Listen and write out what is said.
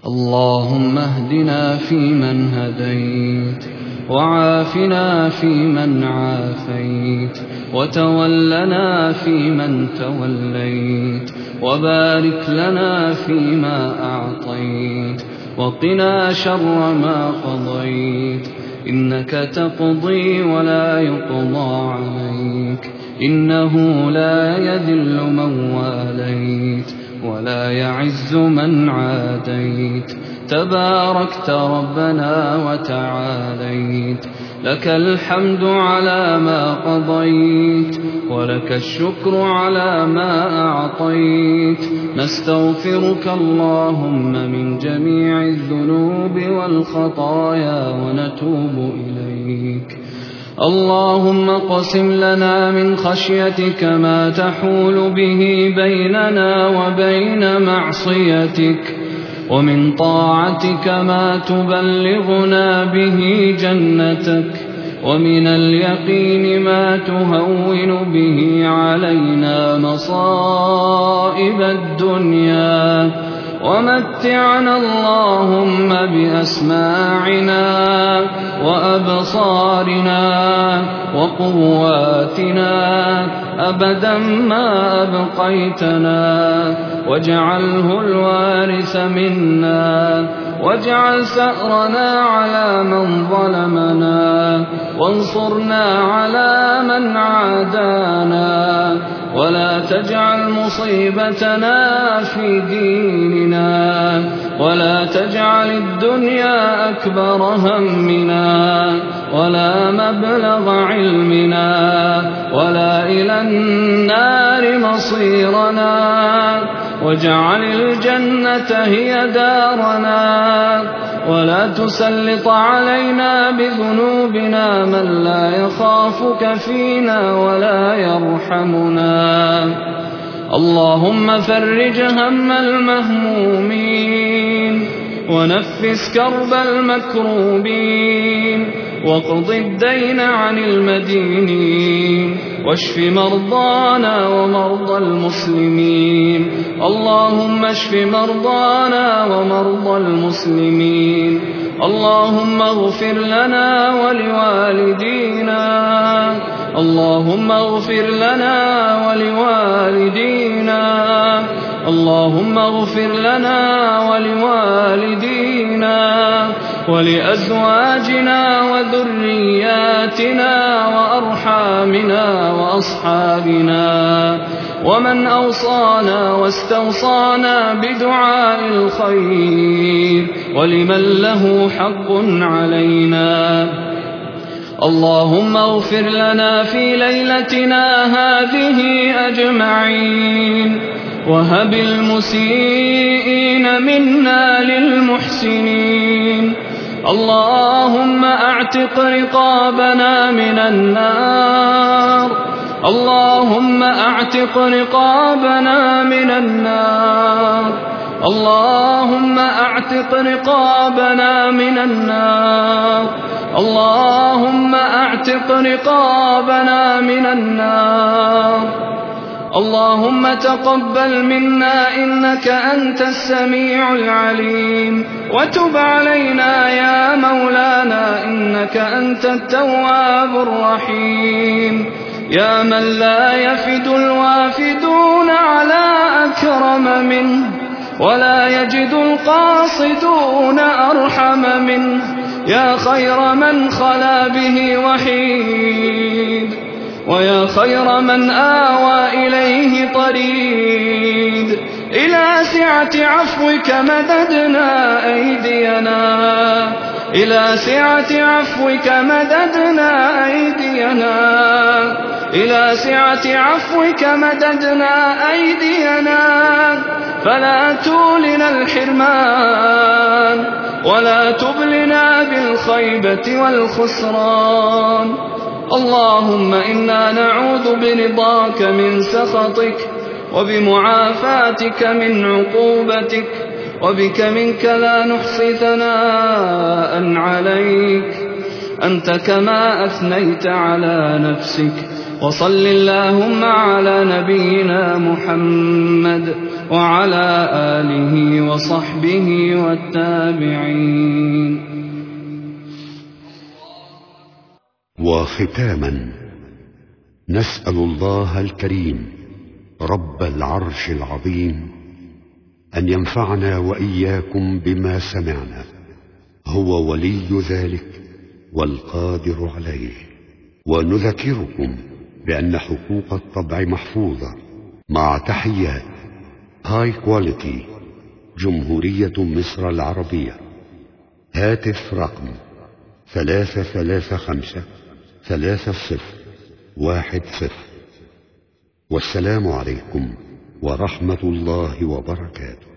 اللهم اهدنا فيمن هديت، وعافنا فيمن عافيت، وتولنا فيمن توليت، وبارك لنا فيما أعطيت، وقنا شر ما قضيت، إنك تقضي ولا يقضى عليك، إنه لا يذل من واليت ولا يعز من عاديت، تباركت ربنا وتعاليت، لك الحمد على ما قضيت، ولك الشكر على ما أعطيت، نستغفرك اللهم من جميع الذنوب والخطايا ونتوب إليك. اللهم اقسم لنا من خشيتك ما تحول به بيننا وبين معصيتك، ومن طاعتك ما تبلغنا به جنتك، ومن اليقين ما تهون به علينا مصائب الدنيا، ومتعنا اللهم بأسماعنا وأبصارنا وقواتنا أبدا ما أبقيتنا، واجعله الوارث منا، واجعل ثأرنا على من ظلمنا، وانصرنا على من عادانا، ولا تجعل مصيبتنا في ديننا، ولا تجعل الدنيا أكبر همنا، ولا مبلغ علمنا، ولا إلى النار مصيرنا، واجعل الجنة هي دارنا، ولا تسلط علينا بذنوبنا من لا يخافك فينا ولا يرحمنا. اللهم فرج هم المهمومين، ونفس كرب المكروبين، واقض الدين عن المدينين، واشف مرضانا ومرضى المسلمين. اللهم اشف مرضانا ومرضى المسلمين. اللهم اغفر لنا ولوالدينا، اللهم اغفر لنا ولوالدينا، اللهم اغفر لنا ولوالدينا ولأزواجنا وذرياتنا وأرحامنا وأصحابنا، ومن أوصانا واستوصانا بدعاء الخير، ولمن له حق علينا. اللهم اغفر لنا في ليلتنا هذه أجمعين، وهب المسيئين منا للمحسنين. اللهم اعتق رقابنا من النار، اللهم اعتق رقابنا من النار، اللهم اعتق رقابنا من النار، اللهم اعتق رقابنا من النار. اللهم تقبل منا إنك أنت السميع العليم، وتب علينا يا مولانا إنك أنت التواب الرحيم. يا من لا يفد الوافدون على أكرم منه، ولا يجد القاصدون أرحم منه، يا خير من خلا به وحيد، ويا خير من آوى إليه طريد. إلى سعة عفوك مددنا أيدينا، إلى سعة عفوك مددنا أيدينا، إلى سعة عفوك مددنا أيدينا، فلا تولنا الحرمان، ولا تبلنا بالخيبة والخسران. اللهم إنا نعوذ برضاك من سخطك، وبمعافاتك من عقوبتك، وبك منك لا نحصي ثناء عليك، أنت كما أثنيت على نفسك. وصل اللهم على نبينا محمد وعلى آله وصحبه والتابعين. وختاما نسأل الله الكريم رب العرش العظيم أن ينفعنا وإياكم بما سمعنا، هو ولي ذلك والقادر عليه. ونذكركم بأن حقوق الطبع محفوظة مع تحيات هاي كواليتي جمهورية مصر العربية. هاتف رقم 335-3010. والسلام عليكم ورحمة الله وبركاته.